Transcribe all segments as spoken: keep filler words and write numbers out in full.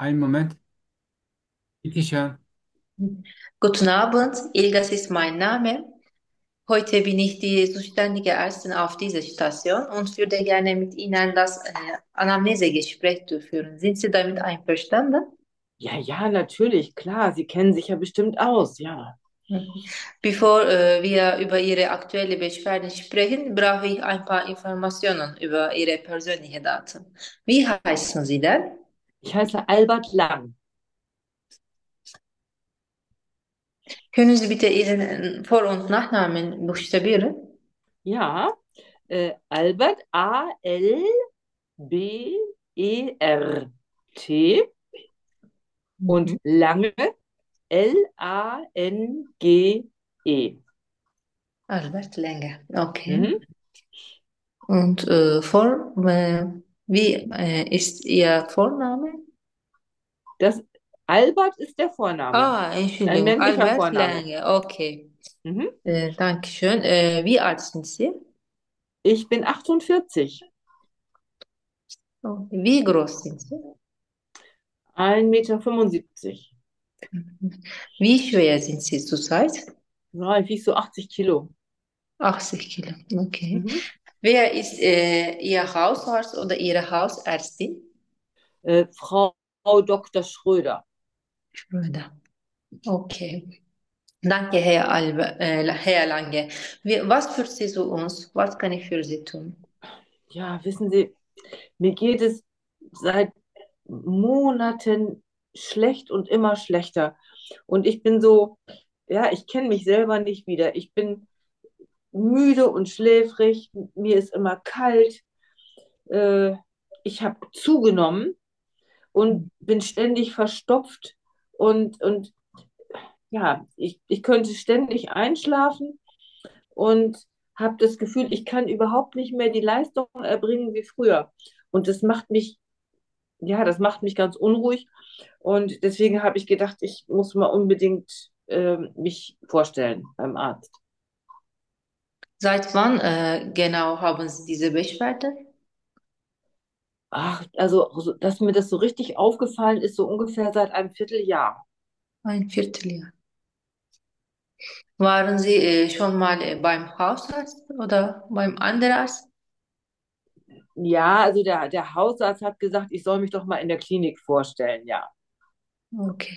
Einen Moment, bitte schön. Guten Abend, Ilgas ist mein Name. Heute bin ich die zuständige Ärztin auf dieser Station und würde gerne mit Ihnen das äh, Anamnesegespräch durchführen. Sind Sie damit einverstanden? Ja, ja, natürlich, klar. Sie kennen sich ja bestimmt aus, ja. Mhm. Bevor äh, wir über Ihre aktuelle Beschwerde sprechen, brauche ich ein paar Informationen über Ihre persönlichen Daten. Wie heißen Sie denn? Ich heiße Albert Lang. Können Sie bitte Ihren äh, Vor- und Nachnamen buchstabieren? Ja, äh, Albert A L B E R T Mhm. und Lange L A N G E. Albert Lenge. Okay. Mhm. Und äh, vor, äh, wie äh, ist Ihr Vorname? Das Albert ist der Vorname. Ah, Ein Entschuldigung, männlicher Albert Vorname. Lange. Okay. Mhm. Äh, Dankeschön. Äh, wie alt sind Sie? Ich bin achtundvierzig, Oh, wie groß sind Sie? ein Meter. fünfundsiebzig. Wie schwer sind Sie zurzeit? Ja, ich wiege so achtzig Kilo. achtzig Kilo. Okay. Mhm. Wer ist äh, Ihr Hausarzt oder Ihre Hausärztin? Äh, Frau Doktor Schröder. Schröder. Okay. Danke, Herr, Albe, äh, Herr Lange. Wie, was führt Sie zu uns? Was kann ich für Sie tun? Ja, wissen Sie, mir geht es seit Monaten schlecht und immer schlechter. Und ich bin so, ja, ich kenne mich selber nicht wieder. Ich bin müde und schläfrig. Mir ist immer kalt. Äh, Ich habe zugenommen und bin ständig verstopft. Und, und ja, ich, ich könnte ständig einschlafen und habe das Gefühl, ich kann überhaupt nicht mehr die Leistung erbringen wie früher. Und das macht mich, ja, das macht mich ganz unruhig. Und deswegen habe ich gedacht, ich muss mal unbedingt ähm, mich vorstellen beim Arzt. Seit wann äh, genau haben Sie diese Beschwerde? Ach, also, so- dass mir das so richtig aufgefallen ist, so ungefähr seit einem Vierteljahr. Ein Vierteljahr. Waren Sie äh, schon mal äh, beim Hausarzt oder beim Anderarzt? Ja, also der, der Hausarzt hat gesagt, ich soll mich doch mal in der Klinik vorstellen, ja. Okay.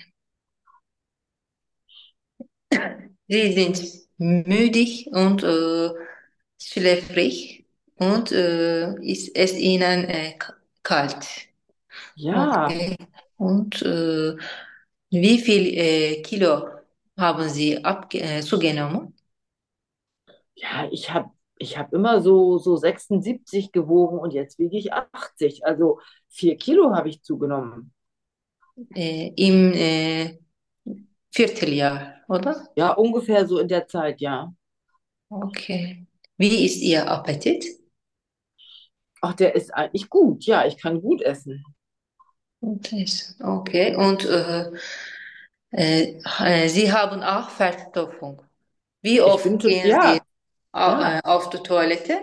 Sie sind müdig und äh, schläfrig und äh, ist es Ihnen äh, k- kalt. Ja, Okay. Und äh, wie viel äh, Kilo haben Sie abge äh, zugenommen? ja, ich habe ich hab immer so, so sechsundsiebzig gewogen und jetzt wiege ich achtzig. Also vier Kilo habe ich zugenommen. Äh, im äh, Vierteljahr, oder? Ja, ungefähr so in der Zeit, ja. Okay. Wie ist Ihr Appetit? Ach, der ist eigentlich gut. Ja, ich kann gut essen. Interessant. Okay. Und äh, äh, äh, Sie haben auch Verstopfung. Wie Ich bin oft tot, gehen Sie ja, au- ja. äh, auf die Toilette?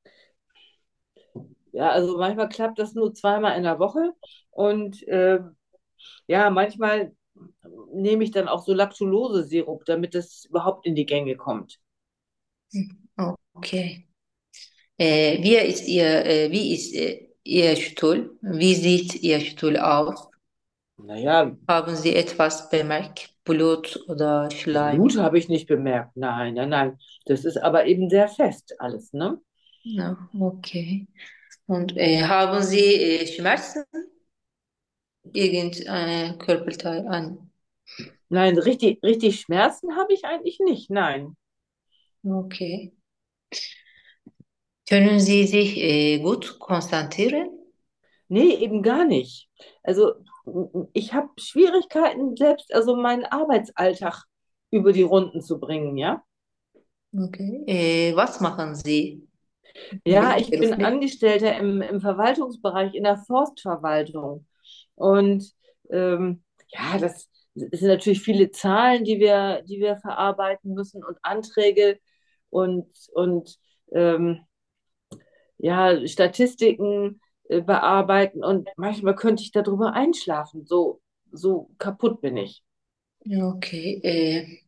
Ja, also manchmal klappt das nur zweimal in der Woche und äh, ja, manchmal nehme ich dann auch so Lactulose-Sirup, damit es überhaupt in die Gänge kommt. Hm, okay. Äh, wie ist Ihr, äh, wie ist äh, Ihr Stuhl? Wie sieht Ihr Stuhl aus? Naja, Haben Sie etwas bemerkt? Blut oder Blut Schleim? habe ich nicht bemerkt. Nein, nein, nein. Das ist aber eben sehr fest alles, ne? Ja, okay. Und äh, haben Sie äh, Schmerzen? Irgendein Körperteil an? Nein, richtig, richtig Schmerzen habe ich eigentlich nicht. Nein. Okay. Können Sie sich äh, gut konzentrieren? Nee, eben gar nicht. Also ich habe Schwierigkeiten, selbst also meinen Arbeitsalltag über die Runden zu bringen, ja. Okay. Äh, was machen Sie Ja, ich bin beruflich? Angestellter im, im Verwaltungsbereich in der Forstverwaltung. Und ähm, ja, das sind natürlich viele Zahlen, die wir, die wir verarbeiten müssen und Anträge und, und ähm, ja, Statistiken. äh, bearbeiten und manchmal könnte ich darüber einschlafen. So, so kaputt bin ich. Okay. Äh,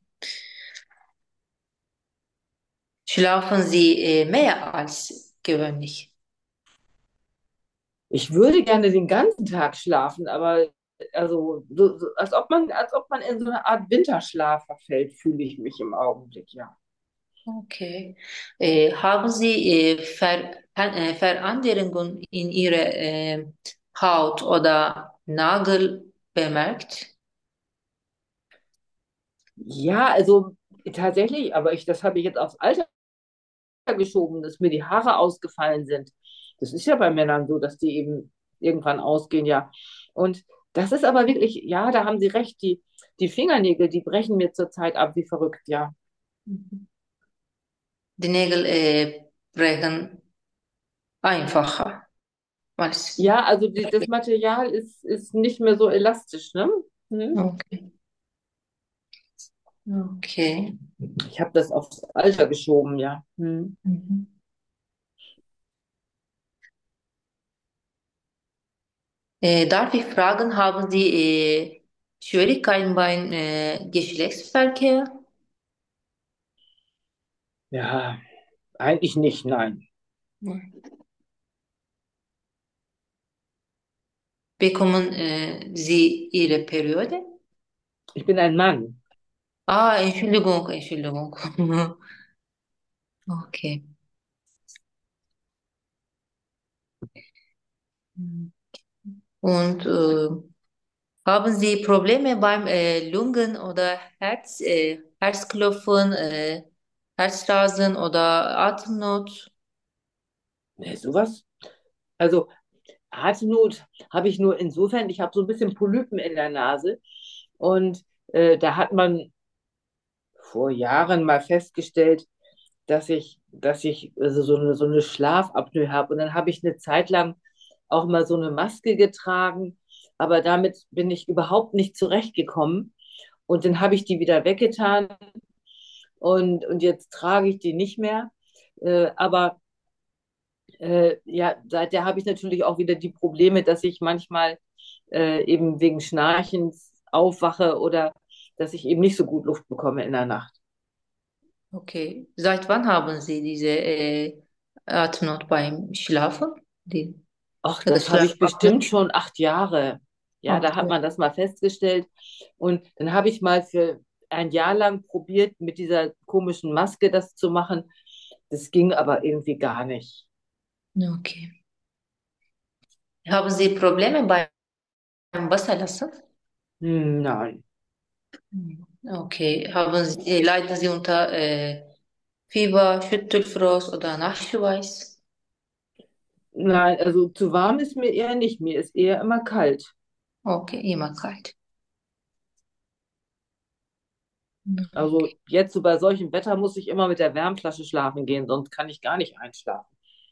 schlafen Sie äh, mehr als gewöhnlich? Ich würde gerne den ganzen Tag schlafen, aber also so, so, als ob man, als ob man in so eine Art Winterschlaf verfällt, fühle ich mich im Augenblick, ja. Okay. Äh, haben Sie äh, Ver Ver äh, Veränderungen in Ihrer äh, Haut oder Nagel bemerkt? Ja, also tatsächlich, aber ich, das habe ich jetzt aufs Alter geschoben, dass mir die Haare ausgefallen sind. Das ist ja bei Männern so, dass die eben irgendwann ausgehen, ja. Und das ist aber wirklich, ja, da haben Sie recht, die, die Fingernägel, die brechen mir zurzeit ab wie verrückt, ja. Mhm. Die Nägel äh, brechen einfacher als. Ja, also die, das Material ist, ist nicht mehr so elastisch, ne? Hm? Okay. Okay. Ich habe das aufs Alter geschoben, ja. Hm. Mhm. Äh, darf ich fragen, haben Sie äh, Schwierigkeiten beim äh, Geschlechtsverkehr? Ja, eigentlich nicht, nein. Bekommen äh, Sie Ihre Periode? Ich bin ein Mann. Ah, Entschuldigung, Entschuldigung. Okay. Und äh, haben Sie Probleme beim äh, Lungen- oder Herz, äh, Herzklopfen, äh, Herzrasen oder Atemnot? Ne, sowas. Also Atemnot habe ich nur insofern, ich habe so ein bisschen Polypen in der Nase und äh, da hat man vor Jahren mal festgestellt, dass ich, dass ich also so eine, so eine Schlafapnoe habe. Und dann habe ich eine Zeit lang auch mal so eine Maske getragen, aber damit bin ich überhaupt nicht zurechtgekommen. Und dann habe ich die wieder weggetan und, und jetzt trage ich die nicht mehr. Äh, aber äh, ja, seither habe ich natürlich auch wieder die Probleme, dass ich manchmal äh, eben wegen Schnarchens aufwache oder dass ich eben nicht so gut Luft bekomme in der Nacht. Okay. Seit wann haben Sie diese äh, Atemnot beim Schlafen? Die, Ach, oder das habe ich bestimmt Schlafapnoe? schon acht Jahre. Ja, da Acht hat Jahre. man das mal festgestellt. Und dann habe ich mal für ein Jahr lang probiert, mit dieser komischen Maske das zu machen. Das ging aber irgendwie gar nicht. Okay. Haben Sie Probleme beim Wasserlassen? Hm, nein. Hm. Okay. Haben Sie, äh, leiden Sie unter äh, Fieber, Schüttelfrost oder Nachtschweiß? Nein, also zu warm ist mir eher nicht. Mir ist eher immer kalt. Okay, immer kalt. Also jetzt so bei solchem Wetter muss ich immer mit der Wärmflasche schlafen gehen, sonst kann ich gar nicht einschlafen.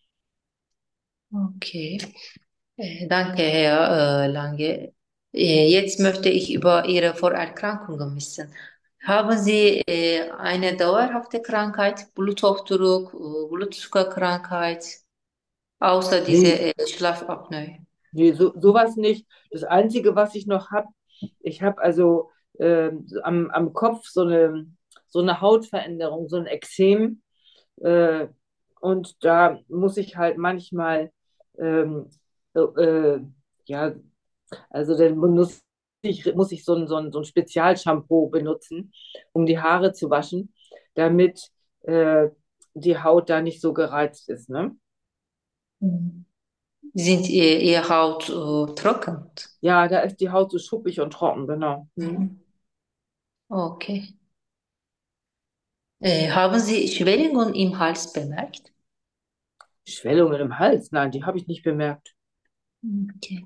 Okay. Äh, danke, Herr äh, Lange. Äh, jetzt möchte ich über Ihre Vorerkrankungen wissen. Haben Sie äh, eine dauerhafte Krankheit, Bluthochdruck, äh, Blutzuckerkrankheit, außer diese Nee, äh, Schlafapnoe? nee, so, sowas nicht. Das Einzige, was ich noch habe, ich habe also ähm, so am, am Kopf so eine, so eine Hautveränderung, so ein Ekzem. Äh, und da muss ich halt manchmal, ähm, so, äh, ja, also dann muss ich, muss ich so ein, so ein, so ein Spezialshampoo benutzen, um die Haare zu waschen, damit äh, die Haut da nicht so gereizt ist, ne? Mhm. Sind Ihr, Ihr Haut äh, trocken? Ja, da ist die Haut so schuppig und trocken, genau. Hm. Mhm. Okay. Äh, haben Sie Schwellungen im Hals bemerkt? Schwellungen im Hals, nein, die habe ich nicht bemerkt. Okay.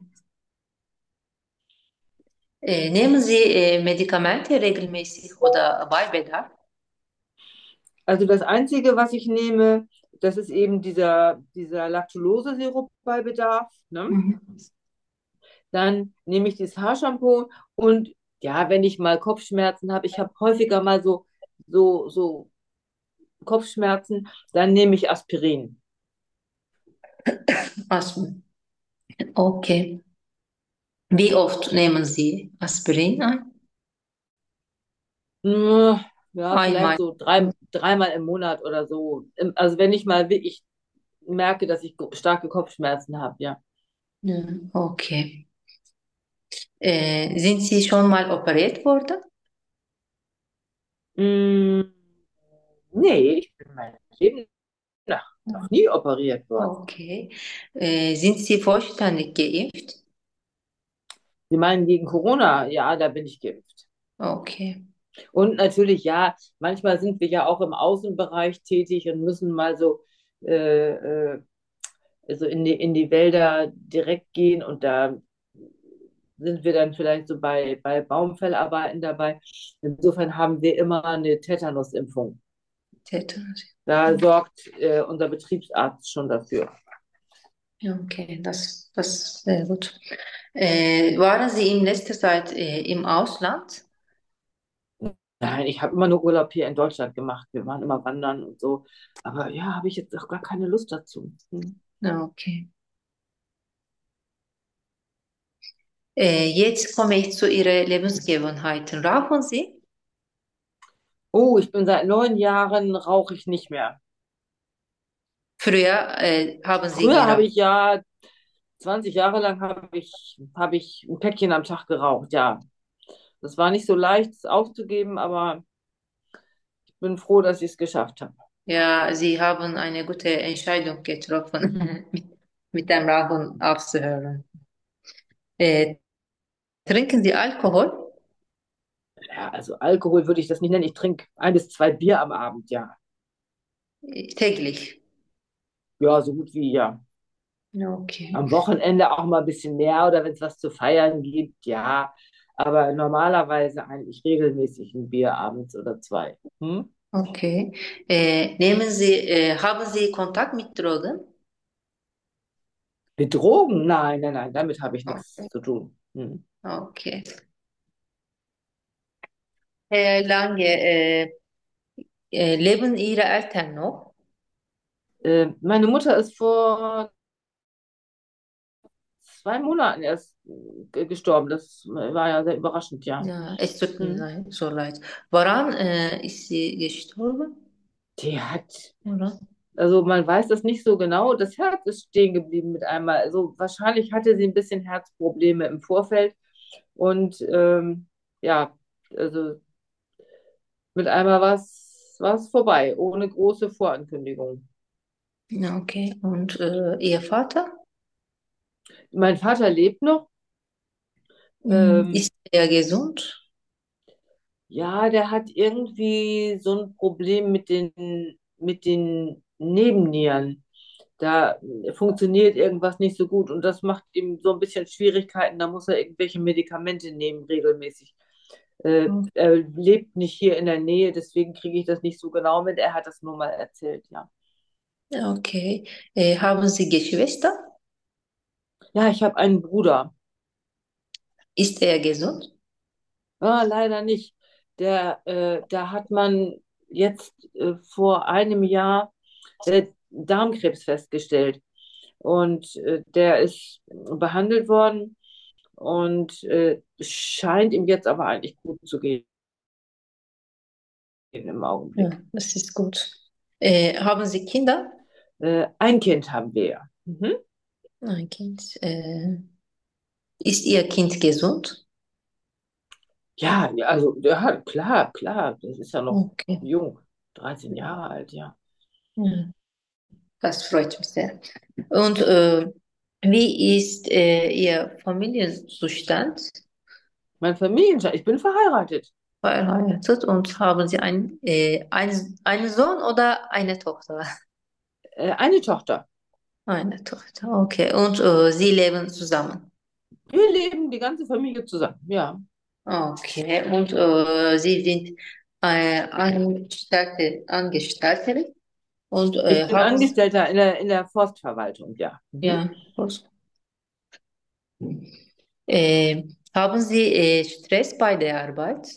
Äh, nehmen Sie äh, Medikamente regelmäßig oder bei Bedarf? Also das Einzige, was ich nehme, das ist eben dieser, dieser Lactulose-Sirup bei Bedarf. Ne? Mhm. Dann nehme ich dieses Haarshampoo und ja, wenn ich mal Kopfschmerzen habe, ich habe häufiger mal so, so, so Kopfschmerzen, dann nehme ich Aspirin. Asthma. Okay. Wie oft nehmen Sie Aspirin ein? Hm, Ja, Einmal. vielleicht so drei, dreimal im Monat oder so. Im- Also wenn ich mal wirklich merke, dass ich go- starke Kopfschmerzen habe, ja. Ja, okay. Äh, sind Sie schon mal operiert worden? Hm, Nee, ich bin mein Leben nach noch nie operiert worden. Okay. Äh, sind Sie vollständig geimpft? Sie meinen gegen Corona? Ja, da bin ich geimpft. Okay. Und natürlich, ja, manchmal sind wir ja auch im Außenbereich tätig und müssen mal so, äh, äh, also in die, in die Wälder direkt gehen und da sind wir dann vielleicht so bei, bei Baumfellarbeiten dabei. Insofern haben wir immer eine Tetanusimpfung. Tetanus. Da sorgt äh, unser Betriebsarzt schon dafür. Ja, okay, das, das ist sehr gut. Äh, waren Sie in letzter Zeit äh, im Ausland? Nein, ich habe immer nur Urlaub hier in Deutschland gemacht. Wir waren immer wandern und so. Aber ja, habe ich jetzt auch gar keine Lust dazu. Hm. Ja, okay. Äh, jetzt komme ich zu Ihren Lebensgewohnheiten. Rauchen Sie? Oh, ich bin seit neun Jahren rauche ich nicht mehr. Früher äh, haben Sie Früher habe geraucht. ich ja zwanzig Jahre lang habe ich, habe ich ein Päckchen am Tag geraucht, ja. Das war nicht so leicht, es aufzugeben, aber ich bin froh, dass ich es geschafft habe. Ja, Sie haben eine gute Entscheidung getroffen, mit, mit dem Rauchen aufzuhören. Äh, trinken Sie Alkohol? Ja, also Alkohol würde ich das nicht nennen. Ich trinke ein bis zwei Bier am Abend, ja. Äh, Täglich. Ja, so gut wie ja. Ja, okay. Am Wochenende auch mal ein bisschen mehr oder wenn es was zu feiern gibt, ja. Aber normalerweise eigentlich regelmäßig ein Bier abends oder zwei. Hm? Okay. Äh, nehmen Sie, äh, haben Sie Kontakt mit Drogen? Mit Drogen? Nein, nein, nein, damit habe ich nichts Okay. zu tun. Hm. Okay. Herr Lange, äh, äh, leben Ihre Eltern noch? Äh, meine Mutter ist vor zwei Monaten erst äh, gestorben. Das war ja sehr überraschend, ja. Ja, es tut mir Hm. leid, so leid. Woran äh, ist sie gestorben? Die hat, Oder? also man weiß das nicht so genau. Das Herz ist stehen geblieben mit einmal. Also wahrscheinlich hatte sie ein bisschen Herzprobleme im Vorfeld. Und ähm, ja, also mit einmal war es vorbei, ohne große Vorankündigung. Ja, okay. Und äh, Ihr Vater? Mein Vater lebt noch. Hm, Ähm, ist er gesund? ja, der hat irgendwie so ein Problem mit den, mit den Nebennieren. Da funktioniert irgendwas nicht so gut und das macht ihm so ein bisschen Schwierigkeiten. Da muss er irgendwelche Medikamente nehmen regelmäßig. Äh, Hm, er lebt nicht hier in der Nähe, deswegen kriege ich das nicht so genau mit. Er hat das nur mal erzählt, ja. okay. Äh, haben Sie Geschwister? Ja, ich habe einen Bruder. Ist er gesund? Ah, leider nicht. Der, äh, da hat man jetzt äh, vor einem Jahr äh, Darmkrebs festgestellt. Und äh, der ist behandelt worden und äh, scheint ihm jetzt aber eigentlich gut zu gehen im Ja, Augenblick. das ist gut. Äh, haben Sie Kinder? Äh, ein Kind haben wir ja. Mhm. Ein Kind. Äh, ist Ihr Kind gesund? Ja, ja, also ja, klar, klar, das ist ja noch Okay. jung, dreizehn Jahre alt, ja. Ja, das freut mich sehr. Und äh, wie ist äh, Ihr Familienzustand? Mein Familienstand, ich bin verheiratet. Verheiratet und haben Sie ein, äh, ein, einen Sohn oder eine Tochter? Äh, eine Tochter. Eine Tochter, okay. Und äh, Sie leben zusammen. Wir leben die ganze Familie zusammen, ja. Okay. Und äh, Sie sind äh, Angestellte, Angestellte und Ich äh, bin haben Sie, Angestellter in der, in der Forstverwaltung, ja. Mhm. ja, was- äh, haben Sie äh, Stress bei der Arbeit?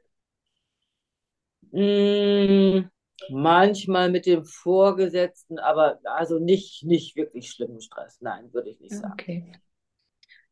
Mm, manchmal mit dem Vorgesetzten, aber also nicht, nicht wirklich schlimmen Stress. Nein, würde ich nicht sagen. Okay.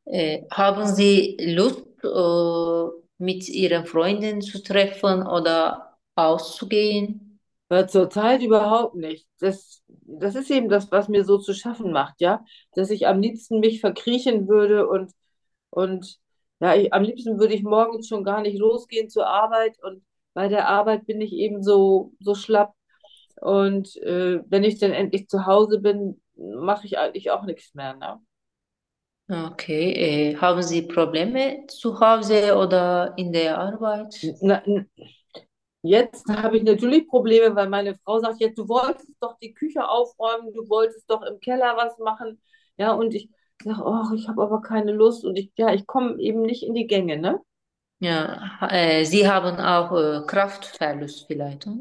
Äh, haben Sie Lust, äh, mit Ihren Freunden zu treffen oder auszugehen? Weil zurzeit überhaupt nicht. Das, das ist eben das, was mir so zu schaffen macht, ja. Dass ich am liebsten mich verkriechen würde und, und ja, ich, am liebsten würde ich morgens schon gar nicht losgehen zur Arbeit und bei der Arbeit bin ich eben so, so schlapp. Und äh, wenn ich dann endlich zu Hause bin, mache ich eigentlich auch nichts mehr, ne? Okay, äh, haben Sie Probleme zu Hause oder in der Arbeit? Na, Jetzt habe ich natürlich Probleme, weil meine Frau sagt, jetzt, du wolltest doch die Küche aufräumen, du wolltest doch im Keller was machen. Ja, und ich sage, oh, ich habe aber keine Lust und ich, ja, ich komme eben nicht in die Gänge, ne? Ja, äh, Sie haben auch äh, Kraftverlust vielleicht, hm?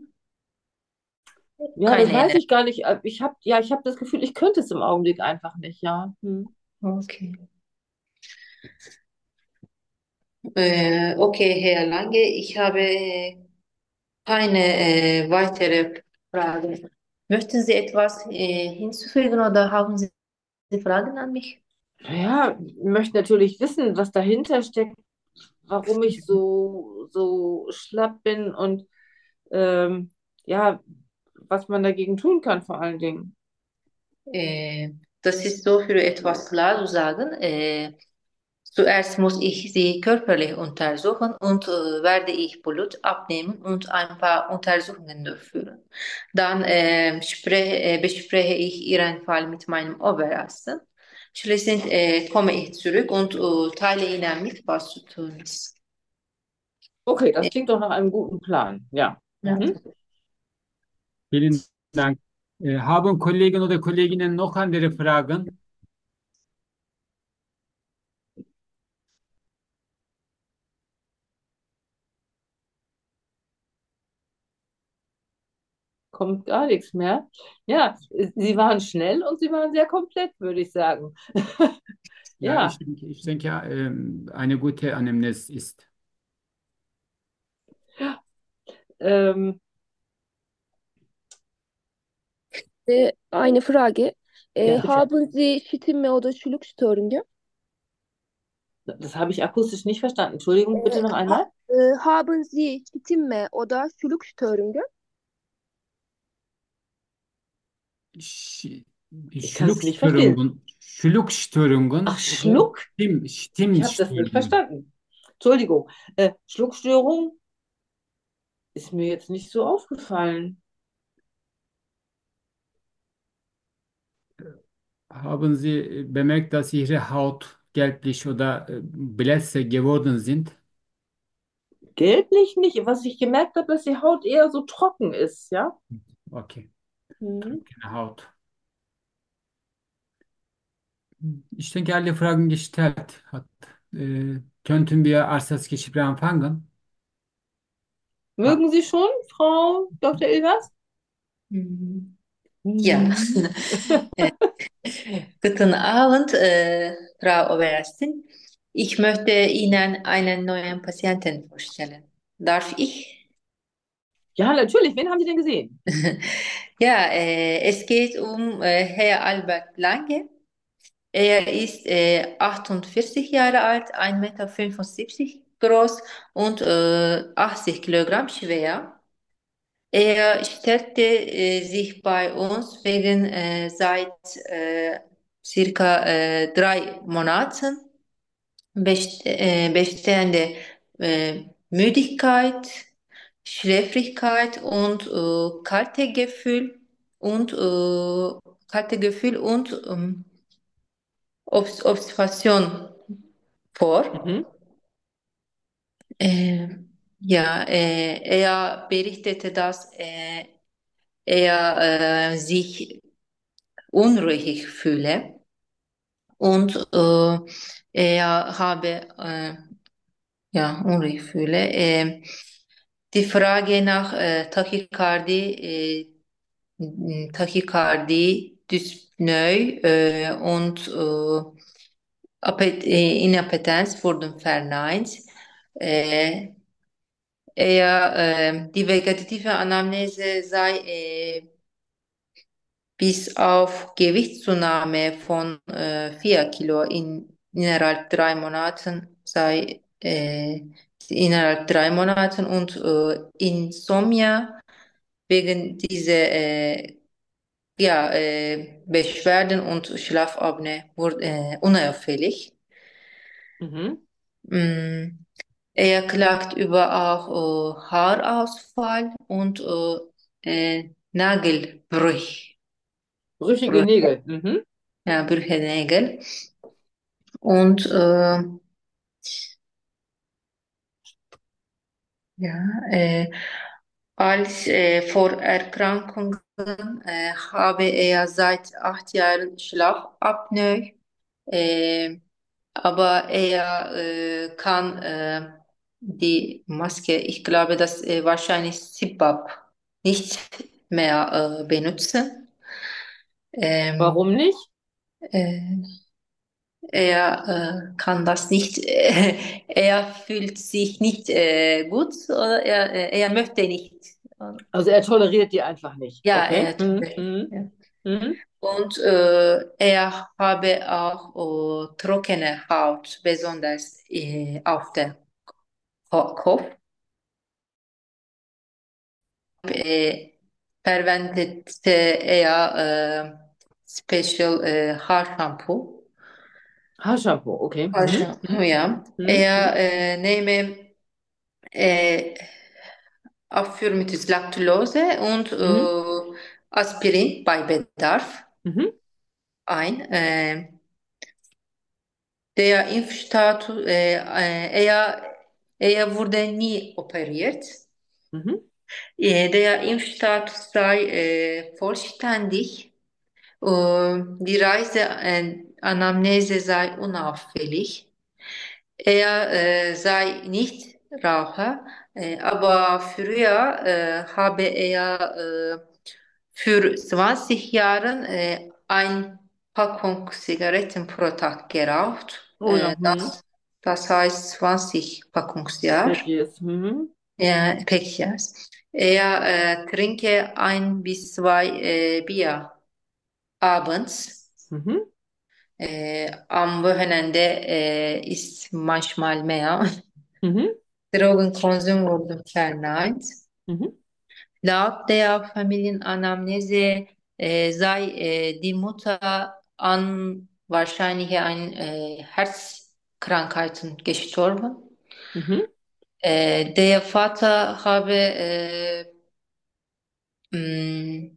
Ja, das Keine weiß Energie. ich gar nicht. Ich habe, ja, ich habe das Gefühl, ich könnte es im Augenblick einfach nicht, ja. Hm. Okay. Äh, okay, Herr Lange, ich habe keine äh, weitere Fragen. Möchten Sie etwas äh, hinzufügen oder haben Sie Fragen an mich? Ja, ich möchte natürlich wissen, was dahinter steckt, warum ich so, so schlapp bin und ähm, ja, was man dagegen tun kann vor allen Dingen. Äh, Das ist so für etwas klar zu sagen. Äh, zuerst muss ich Sie körperlich untersuchen und äh, werde ich Blut abnehmen und ein paar Untersuchungen durchführen. Dann äh, spre äh, bespreche ich Ihren Fall mit meinem Oberarzt. Schließlich äh, komme ich zurück und äh, teile Ihnen mit, was zu tun ist. Okay, das Äh, klingt doch nach einem guten Plan. Ja. ja. Mhm. Vielen Dank. Äh, haben Kollegen oder Kolleginnen noch andere Fragen? Kommt gar nichts mehr. Ja, Sie waren schnell und Sie waren sehr komplett, würde ich sagen. Ja, ich Ja, denke, ich denke, ähm, eine gute Anamnese ist. ähm, Äh, eine Frage. Äh, ja, haben Sie Stimme oder Schluckstörungen? das habe ich akustisch nicht verstanden. Entschuldigung, bitte Äh, noch ha einmal. äh, haben Sie Stimme oder Schluckstörungen? Sch Ich kann es nicht verstehen. Schluckstörungen, Ach, Schluckstörungen oder Schluck? Stimm Ich habe das nicht Stimmstörungen. verstanden. Entschuldigung. Äh, Schluckstörung ist mir jetzt nicht so aufgefallen. Haben Sie äh, bemerkt, dass Ihre Haut gelblich oder äh, blässe geworden sind? Gelblich nicht. Was ich gemerkt habe, dass die Haut eher so trocken ist, ja? Okay, Mhm. trockene Haut. Ich denke, alle Fragen gestellt hat. Äh, könnten wir als das Gespräch anfangen? Ha, Mögen Sie schon, Frau Doktor Ilgers? Mhm. Ja. Mhm. Guten Abend, äh, Frau Oberärztin. Ich möchte Ihnen einen neuen Patienten vorstellen. Darf ich? Ja, natürlich. Wen haben Sie denn gesehen? Ja, äh, es geht um äh, Herr Albert Lange. Er ist äh, achtundvierzig Jahre alt, ein Meter fünfundsiebzig groß und äh, achtzig Kilogramm schwer. Er stellte äh, sich bei uns wegen äh, seit äh, circa äh, drei Monaten best äh, bestehende äh, Müdigkeit, Schläfrigkeit und äh, kalte Gefühl und äh, kalte Gefühl und ähm, Obs Obstipation vor. Mhm. Äh, ja, äh, er berichtete, dass äh, er äh, sich unruhig fühle und äh, er habe äh, ja unruhig fühle. Äh, die Frage nach äh, Tachykardie, äh, Tachykardie, Dyspnoe äh, und äh, Appet äh, Inappetenz wurden verneint. Äh, er, äh, die vegetative Anamnese sei äh, bis auf Gewichtszunahme von äh, vier Kilo in innerhalb drei Monaten sei äh, innerhalb drei Monaten und äh, Insomnia wegen dieser äh, ja, äh, Beschwerden und Schlafapnoe wurde äh, unauffällig. Mhm. Mm, Er klagt über auch äh, Haarausfall und äh, äh, Nagelbrüche, Brüchige Brüche, Nägel. Mhm. ja, Brüche Nägel. Und äh, ja, äh, als äh, Vorerkrankungen äh, habe er seit acht Jahren Schlafapnoe, äh, aber er äh, kann äh, die Maske, ich glaube, dass er wahrscheinlich C PAP nicht mehr äh, benutzen. Ähm, Warum nicht? äh, Er äh, kann das nicht, äh, er fühlt sich nicht äh, gut oder er, äh, er möchte nicht. Also er toleriert die einfach nicht. Ja, Okay. er Mhm. toleriert. Mhm. Ja. Mhm. Und äh, er habe auch äh, trockene Haut, besonders äh, auf der Ko- Kopf. Äh, Verwendete er äh, Special äh, Haarshampoo. Haarshampoo, okay. Mhm. Haarshampoo, ja. Mhm. Er Mhm. äh, nehme äh, Aufführmittel Laktulose und Mhm. äh, Aspirin bei Bedarf Mhm. ein. Äh, der Impfstatus, äh, äh, er, er wurde nie operiert. Mhm. Äh, der Impfstatus sei äh, vollständig. Äh, die Reiseanamnese sei unauffällig. Er äh, sei nicht Raucher, äh, aber früher äh, habe er äh, für zwanzig Jahre äh, eine Packung Zigaretten pro Tag geraucht. Oh ja. Äh, Mhm. das, das heißt zwanzig Packungsjahr. Peggy's. Mhm. Ja, Päckchens. Er äh, trinke ein bis zwei äh, Bier abends. Mhm. Äh, am Wochenende äh, ist manchmal mehr. Mhm. Drogenkonsum wurde verneint. Mhm. Laut der Familienanamnese äh, sei äh, die Mutter an wahrscheinlich an äh, Herzkrankheiten gestorben. Mhm. Äh, der Vater habe äh, mh,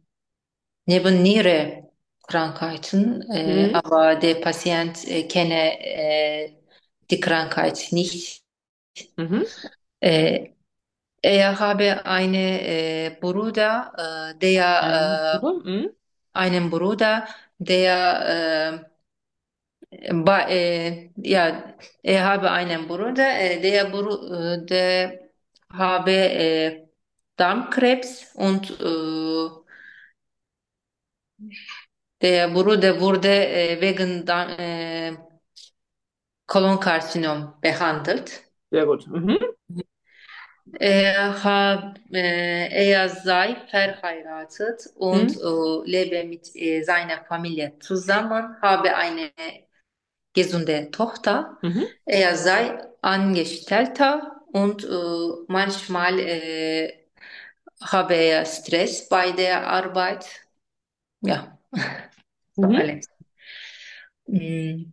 Nebennierenkrankheiten, äh, Mhm. aber der Patient äh, kenne äh, die Krankheit nicht. Mhm. Äh, Er habe eine äh, Bruder, äh, Ein der äh, Bruder. Mhm. einen Bruder, der äh, ba, äh, ja, er habe einen Bruder, äh, der, Bru äh, der habe äh, Darmkrebs und äh, der Bruder wurde äh, wegen Darm, äh, Kolonkarzinom behandelt. Sehr gut. Mhm. Er, hab, äh, er sei verheiratet und Mhm. äh, lebe mit äh, seiner Familie zusammen, habe eine gesunde Tochter. Mhm. Er sei Angestellter und äh, manchmal äh, habe er Stress bei der Arbeit. Ja, so Mhm. alles. Mm,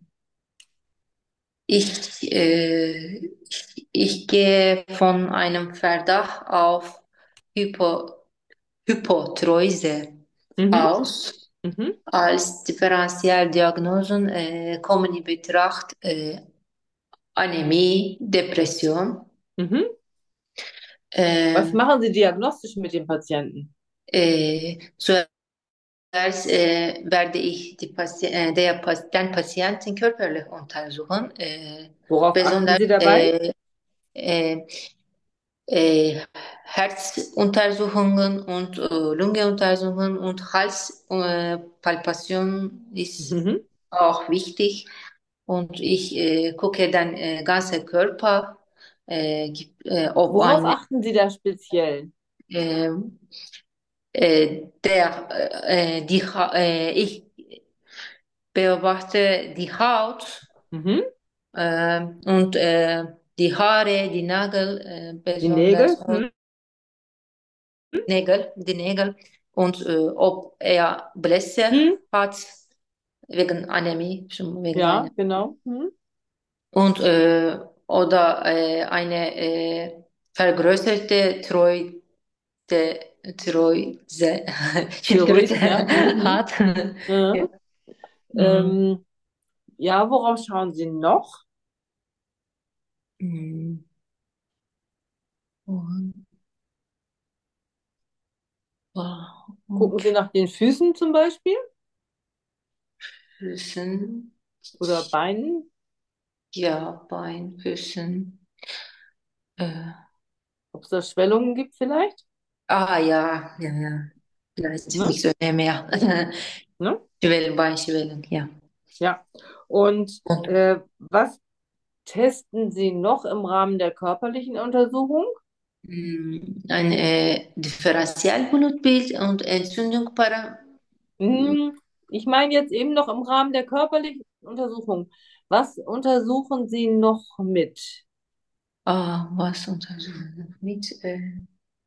Ich, äh, ich, ich gehe von einem Verdacht auf Hypo Hypothyreose Mhm. aus. Mhm. Als Differentialdiagnosen äh, kommen in Betracht äh, Anämie, Depression. Mhm. Was Äh, machen Sie diagnostisch mit dem Patienten? äh, zuerst äh, werde ich die Pati äh, der, Pas- den Patienten körperlich untersuchen, äh, Worauf achten besonders Sie dabei? äh, äh, äh, Herzuntersuchungen und äh, Lungenuntersuchungen und Halspalpation äh, Palpation ist Mhm. auch wichtig. Und ich äh, gucke dann äh, ganze Körper, äh, gibt, äh, ob Worauf ein achten Sie da speziell? äh, äh, der äh, die Ha- äh, ich beobachte die Haut Mhm. Äh, und äh, die Haare, die Nagel, äh, Die Nägel? besonders Mhm. Nägel, die Nägel und äh, ob er Blässe Mhm. hat wegen Anämie, schon wegen Ja, Anämie. genau. Mhm. Und äh, oder äh, eine äh, vergrößerte Troide, Troide, Thyroid, Schildkröte ja. Mhm. hat. Ja. Ja. Mm, Ähm, ja, worauf schauen Sie noch? mm, und, Gucken Sie und nach den Füßen zum Beispiel Füßen, oder Beinen? ja, Bein, Füßen. Äh, Ob es da Schwellungen gibt vielleicht? ah ja, ja, ja. Vielleicht Ne? nicht so mehr. Ne? Schwellen, Beinschwellen, ja. Ja. Und Und äh, was testen Sie noch im Rahmen der körperlichen Untersuchung? mm, ein äh, Differentialblutbild und Entzündung para. Hm, ich meine jetzt eben noch im Rahmen der körperlichen Untersuchung. Was untersuchen Sie noch mit? Ah, was untersuchen wir mit? Äh,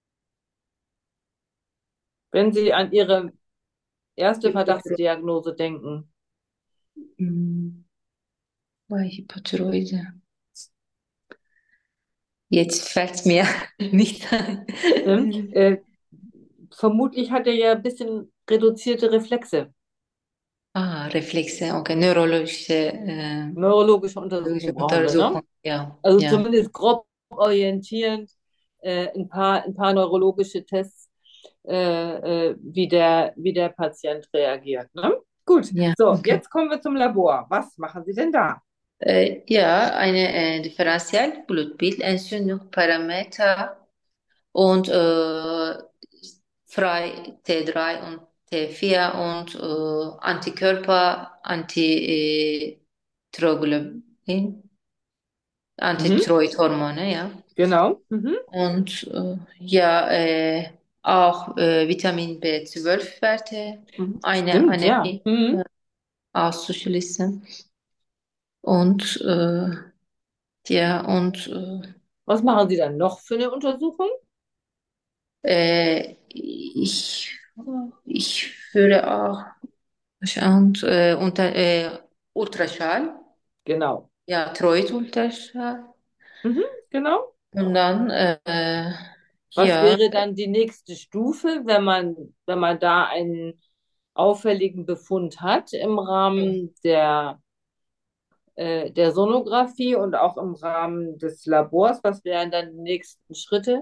Wenn Sie an Ihre erste Hypothyroid, Verdachtsdiagnose denken? mm, bei Hypothyroide. Jetzt fällt es mir nicht ein. Ne? Äh, vermutlich hat er ja ein bisschen reduzierte Reflexe. Ah, Reflexe, okay, neurologische, äh, Neurologische neurologische Untersuchung brauchen wir, ne? Untersuchung, ja, Also ja. zumindest grob orientierend, äh, ein paar, ein paar neurologische Tests, äh, äh, wie der, wie der Patient reagiert, ne? Gut, Ja, so, okay. jetzt kommen wir zum Labor. Was machen Sie denn da? Äh, ja, eine äh, Differentialblutbild, Entzündungsparameter und äh, frei T drei und T vier und äh, Antikörper, Antitroglobulin, Mhm, Antithyroidhormone, ja. genau. Mhm. Und äh, ja, äh, auch äh, Vitamin B zwölf Werte, Mhm. eine Stimmt, ja. Anämie Mhm. äh, auszuschließen. Und äh, ja, und Was machen Sie dann noch für eine Untersuchung? äh, ich, ich führe auch und, äh, unter, äh, Ultraschall, Genau. ja, Troid-Ultraschall. Mhm, genau. Und dann, äh, Was ja, wäre dann die nächste Stufe, wenn man, wenn man da einen auffälligen Befund hat im Rahmen der, äh, der Sonographie und auch im Rahmen des Labors? Was wären dann die nächsten Schritte?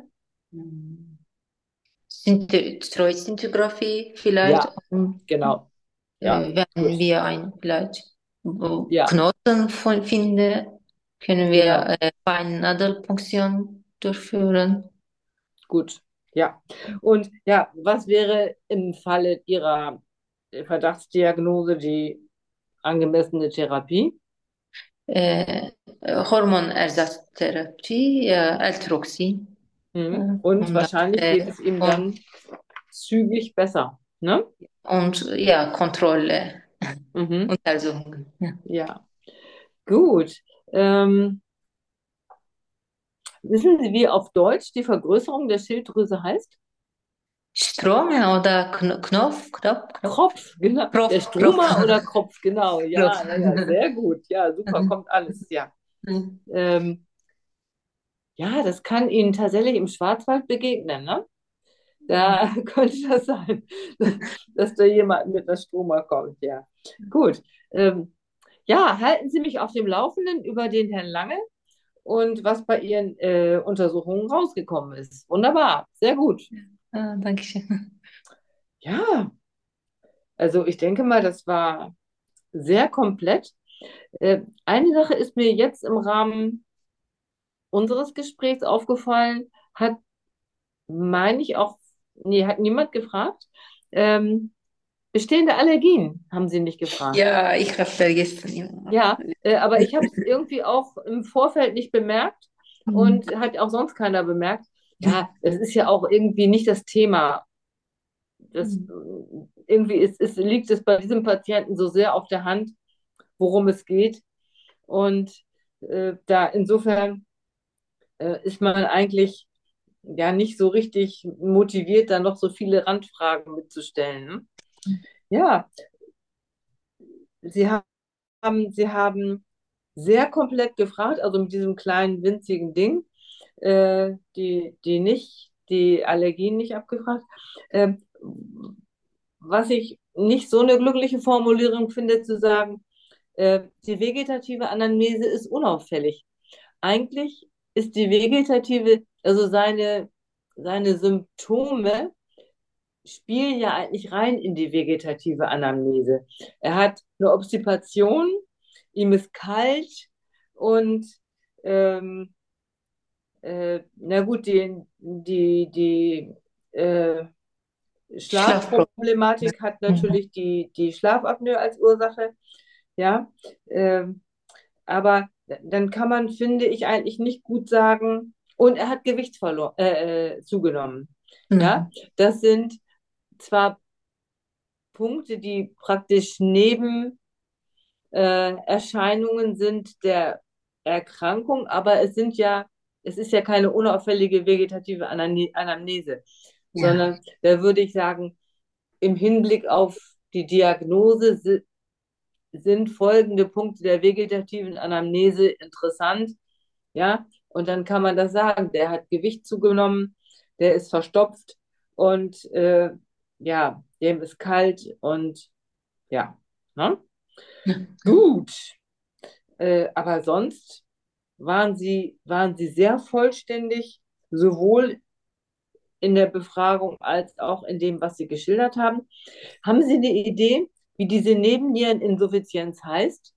Troid-Zintographie vielleicht. Ja, Und, genau. Ja, äh, wenn gut. wir ein vielleicht äh, Ja, Knoten von finden, können wir genau. äh, Nadelpunktion durchführen. Gut. Ja. Und ja, was wäre im Falle Ihrer Verdachtsdiagnose die angemessene Therapie? Äh, Hormonersatztherapie, ja, Eltroxin. Äh, Mhm. Und und dann, wahrscheinlich äh, geht es ihm und, dann zügig besser. Ne? und ja, Kontrolle, Mhm. Untersuchungen. Ja. Ja, gut. Ähm, wissen Sie, wie auf Deutsch die Vergrößerung der Schilddrüse heißt? Strome oder Kno Knopf, Knopf, Knopf, Kropf, genau. Der Kropf, Kropf, Struma oder Kropf, genau. Kropf. Ja, naja, sehr gut. Ja, super, kommt alles, ja. Ähm, ja, das kann Ihnen tatsächlich im Schwarzwald begegnen, ne? Da könnte das sein, dass da jemand mit einer Struma kommt, ja. Gut. Ähm, ja, halten Sie mich auf dem Laufenden über den Herrn Lange und was bei Ihren äh, Untersuchungen rausgekommen ist. Wunderbar, sehr gut. Ah, danke schön. Ja, also ich denke mal, das war sehr komplett. Äh, eine Sache ist mir jetzt im Rahmen unseres Gesprächs aufgefallen, hat, meine ich auch, nee, hat niemand gefragt. Ähm, bestehende Allergien haben Sie nicht gefragt. Ja, ich habe vergessen. Ja. Ja, äh, aber ich habe es irgendwie auch im Vorfeld nicht bemerkt und hat auch sonst keiner bemerkt. Ja, es ist ja auch irgendwie nicht das Thema. Das, irgendwie ist, ist, liegt es bei diesem Patienten so sehr auf der Hand, worum es geht. Und äh, da insofern äh, ist man eigentlich ja nicht so richtig motiviert, da noch so viele Randfragen mitzustellen. Ne? Ja, Sie haben, Sie haben sehr komplett gefragt, also mit diesem kleinen winzigen Ding, äh, die, die nicht, die Allergien nicht abgefragt. Ähm, was ich nicht so eine glückliche Formulierung finde, zu sagen, äh, die vegetative Anamnese ist unauffällig. Eigentlich ist die vegetative, also seine, seine Symptome spielen ja eigentlich rein in die vegetative Anamnese. Er hat eine Obstipation, ihm ist kalt und ähm, äh, na gut, die, die, die äh, Schlafproblem. Schlafproblematik hat natürlich die, die Schlafapnoe als Ursache. Ja, ähm, aber dann kann man, finde ich, eigentlich nicht gut sagen, und er hat Gewicht verloren, äh, äh, zugenommen. Ja, Mhm. das sind zwar Punkte, die praktisch Nebenerscheinungen äh, Erscheinungen sind der Erkrankung, aber es sind ja, es ist ja keine unauffällige vegetative Anamne- Anamnese, Ja, sondern da würde ich sagen, im Hinblick auf die Diagnose si- sind folgende Punkte der vegetativen Anamnese interessant. Ja, und dann kann man das sagen. Der hat Gewicht zugenommen, der ist verstopft und äh, ja, dem ist kalt und ja, ne? Gut. Äh, aber sonst waren sie, waren sie sehr vollständig, sowohl in der Befragung als auch in dem, was Sie geschildert haben. Haben Sie eine Idee, wie diese Nebenniereninsuffizienz heißt?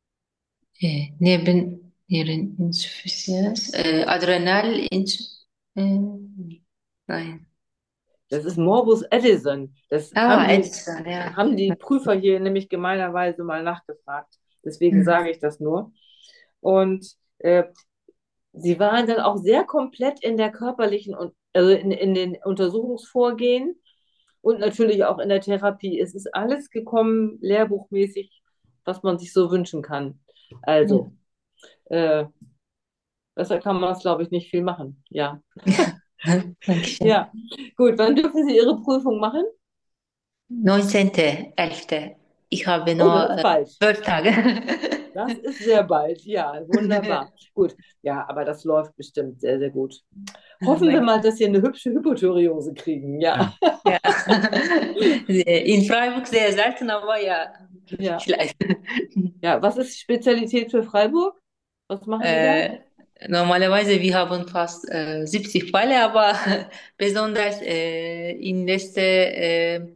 äh, neben Niereninsuffizienz, äh, Adrenalinsuffizienz, äh, nein. Das ist Morbus Addison. Das haben Ah, die, Edison, ja. haben die Prüfer hier nämlich gemeinerweise mal nachgefragt. Deswegen Mhm. sage ich das nur. Und äh, sie waren dann auch sehr komplett in der körperlichen und also in, in den Untersuchungsvorgehen und natürlich auch in der Therapie. Es ist alles gekommen, lehrbuchmäßig, was man sich so wünschen kann. Ja. Also, äh, besser kann man es, glaube ich, nicht viel machen. Ja. Dankeschön. Ja, gut. Wann dürfen Sie Ihre Prüfung machen? neunzehnter elfter. Ich habe Oh, das nur ist äh, bald. zwölf Tage. Das ist sehr bald. Ja, wunderbar. Gut. Ja, aber das läuft bestimmt sehr, sehr gut. Hoffen wir Danke. mal, dass Sie eine hübsche Hypothyreose kriegen. Ja. Ja. Ja. In Freiburg sehr selten, aber ja, Ja. vielleicht. Ja, was ist Spezialität für Freiburg? Was machen Sie da? Äh, Normalerweise, wir haben fast äh, siebzig Fälle, aber besonders äh, in letzter äh,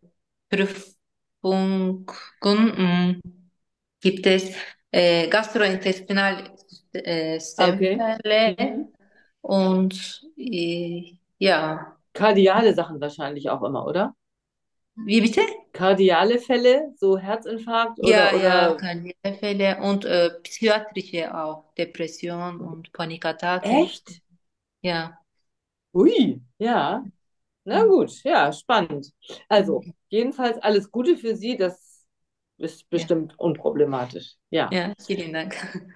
Prüfung mh, gibt es äh, gastrointestinal äh, Ah, okay. Systemfälle Mhm. und äh, ja, Kardiale Sachen wahrscheinlich auch immer, oder? wie bitte? Kardiale Fälle, so Herzinfarkt Ja, oder, ja, oder Karrierefälle und äh, psychiatrische auch, Depression und Panikattacken. echt? Ja. Ui, ja. Na gut, ja, spannend. Also, jedenfalls alles Gute für Sie. Das ist Ja, bestimmt unproblematisch. Ja. ja, vielen Dank.